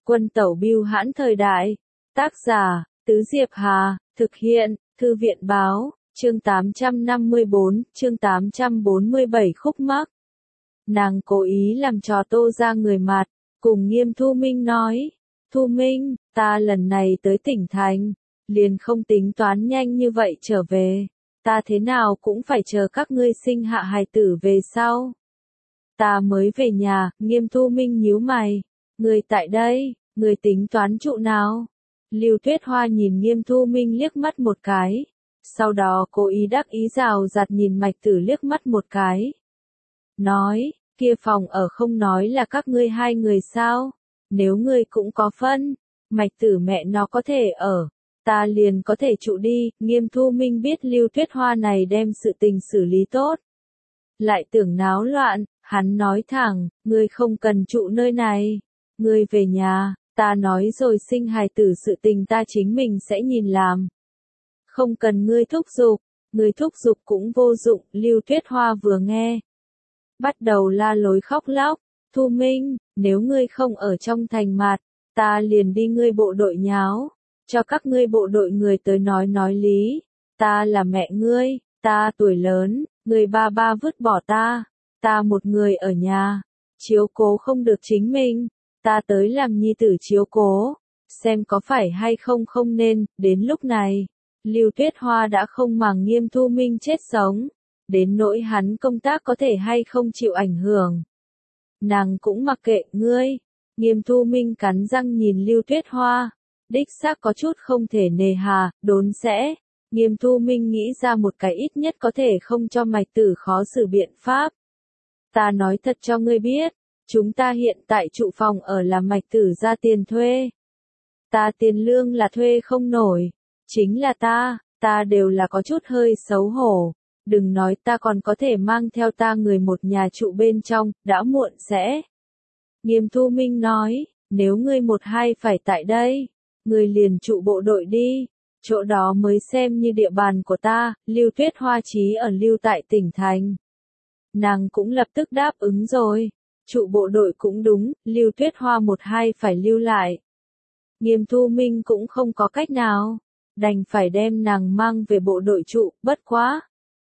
Quân tẩu bưu hãn thời đại. Tác giả, Tứ Diệp Hà, thực hiện, Thư viện báo, chương 854, chương 847 khúc mắc. Nàng cố ý làm trò Tô ra người mặt, cùng Nghiêm Thu Minh nói, Thu Minh, ta lần này tới tỉnh thành, liền không tính toán nhanh như vậy trở về, ta thế nào cũng phải chờ các ngươi sinh hạ hài tử về sau. Ta mới về nhà, Nghiêm Thu Minh nhíu mày, người tại đây, người tính toán trụ nào? Lưu Tuyết Hoa nhìn Nghiêm Thu Minh liếc mắt một cái, sau đó cố ý đắc ý rào rạt nhìn Mạch Tử liếc mắt một cái. Nói, kia phòng ở không nói là các ngươi hai người sao? Nếu ngươi cũng có phân, Mạch Tử mẹ nó có thể ở, ta liền có thể trụ đi. Nghiêm Thu Minh biết Lưu Tuyết Hoa này đem sự tình xử lý tốt, lại tưởng náo loạn, hắn nói thẳng, ngươi không cần trụ nơi này, ngươi về nhà, ta nói rồi sinh hài tử sự tình ta chính mình sẽ nhìn làm. Không cần ngươi thúc giục cũng vô dụng. Lưu Tuyết Hoa vừa nghe, bắt đầu la lối khóc lóc, Thu Minh, nếu ngươi không ở trong thành mặt, ta liền đi ngươi bộ đội nháo, cho các ngươi bộ đội người tới nói lý, ta là mẹ ngươi, ta tuổi lớn, người ba vứt bỏ ta một người ở nhà, chiếu cố không được chính mình, ta tới làm nhi tử chiếu cố, xem có phải hay không nên. Đến lúc này, Lưu Tuyết Hoa đã không màng Nghiêm Thu Minh chết sống, đến nỗi hắn công tác có thể hay không chịu ảnh hưởng. Nàng cũng mặc kệ ngươi. Nghiêm Thu Minh cắn răng nhìn Lưu Tuyết Hoa, đích xác có chút không thể nề hà, đốn sẽ. Nghiêm Thu Minh nghĩ ra một cái ít nhất có thể không cho Mạch Tử khó xử biện pháp. Ta nói thật cho ngươi biết, chúng ta hiện tại trụ phòng ở là Mạch Tử ra tiền thuê. Ta tiền lương là thuê không nổi, chính là ta đều là có chút hơi xấu hổ. Đừng nói ta còn có thể mang theo ta người một nhà trụ bên trong, đã muộn sẽ. Nghiêm Thu Minh nói, nếu ngươi một hai phải tại đây, ngươi liền trụ bộ đội đi, chỗ đó mới xem như địa bàn của ta. Lưu Tuyết Hoa chí ở lưu tại tỉnh thành. Nàng cũng lập tức đáp ứng rồi, trụ bộ đội cũng đúng, Lưu Tuyết Hoa một hai phải lưu lại. Nghiêm Thu Minh cũng không có cách nào, đành phải đem nàng mang về bộ đội trụ. Bất quá,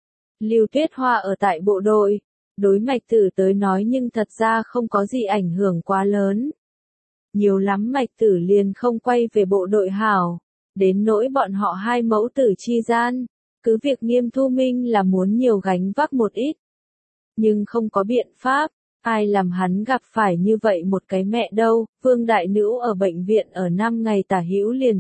Lưu Tuyết Hoa ở tại bộ đội, đối Mạch Tử tới nói nhưng thật ra không có gì ảnh hưởng quá lớn. Nhiều lắm Mạch Tử liền không quay về bộ đội hảo, đến nỗi bọn họ hai mẫu tử chi gian, cứ việc Nghiêm Thu Minh là muốn nhiều gánh vác một ít. Nhưng không có biện pháp, ai làm hắn gặp phải như vậy một cái mẹ đâu. Vương Đại Nữ ở bệnh viện ở 5 ngày tả hữu liền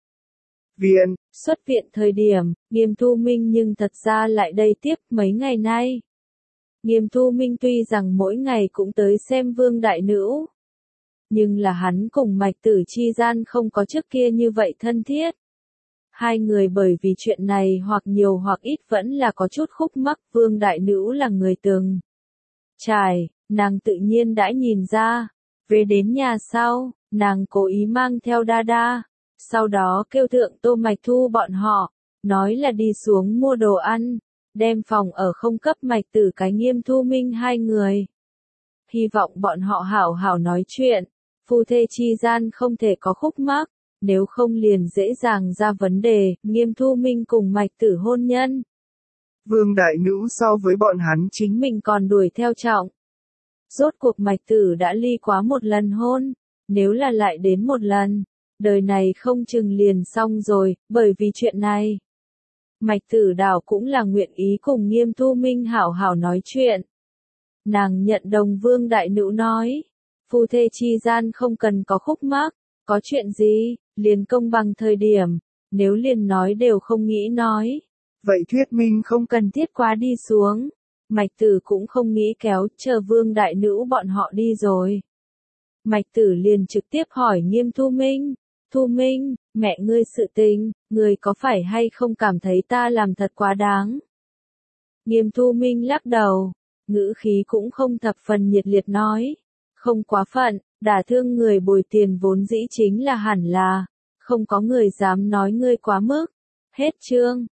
xuất viện thời điểm, Nghiêm Thu Minh nhưng thật ra lại đây tiếp mấy ngày nay. Nghiêm Thu Minh tuy rằng mỗi ngày cũng tới xem Vương Đại Nữ, nhưng là hắn cùng Mạch Tử chi gian không có trước kia như vậy thân thiết. Hai người bởi vì chuyện này hoặc nhiều hoặc ít vẫn là có chút khúc mắc. Vương Đại Nữ là người từng trải, nàng tự nhiên đã nhìn ra. Về đến nhà sau, nàng cố ý mang theo Đa, sau đó kêu thượng Tô Mạch Thu bọn họ, nói là đi xuống mua đồ ăn, đem phòng ở không cấp Mạch Tử cái Nghiêm Thu Minh hai người. Hy vọng bọn họ hảo hảo nói chuyện, phu thê chi gian không thể có khúc mắc, nếu không liền dễ dàng ra vấn đề. Nghiêm Thu Minh cùng Mạch Tử hôn nhân, Vương Đại Nữ so với bọn hắn chính mình còn đuổi theo trọng. Rốt cuộc Mạch Tử đã ly quá một lần hôn, nếu là lại đến một lần, đời này không chừng liền xong rồi. Bởi vì chuyện này, Mạch Tử đảo cũng là nguyện ý cùng Nghiêm Thu Minh hảo hảo nói chuyện. Nàng nhận đồng Vương Đại Nữ nói, phu thê chi gian không cần có khúc mắc, có chuyện gì, liền công bằng thời điểm, nếu liền nói đều không nghĩ nói. Vậy thuyết minh không cần thiết quá đi xuống. Mạch Tử cũng không nghĩ kéo, chờ Vương Đại Nữ bọn họ đi rồi. Mạch Tử liền trực tiếp hỏi Nghiêm Thu Minh, Thu Minh, mẹ ngươi sự tình, ngươi có phải hay không cảm thấy ta làm thật quá đáng? Nghiêm Thu Minh lắc đầu, ngữ khí cũng không thập phần nhiệt liệt nói, không quá phận, đả thương người bồi tiền vốn dĩ chính là hẳn là, không có người dám nói ngươi quá mức. Hết chương.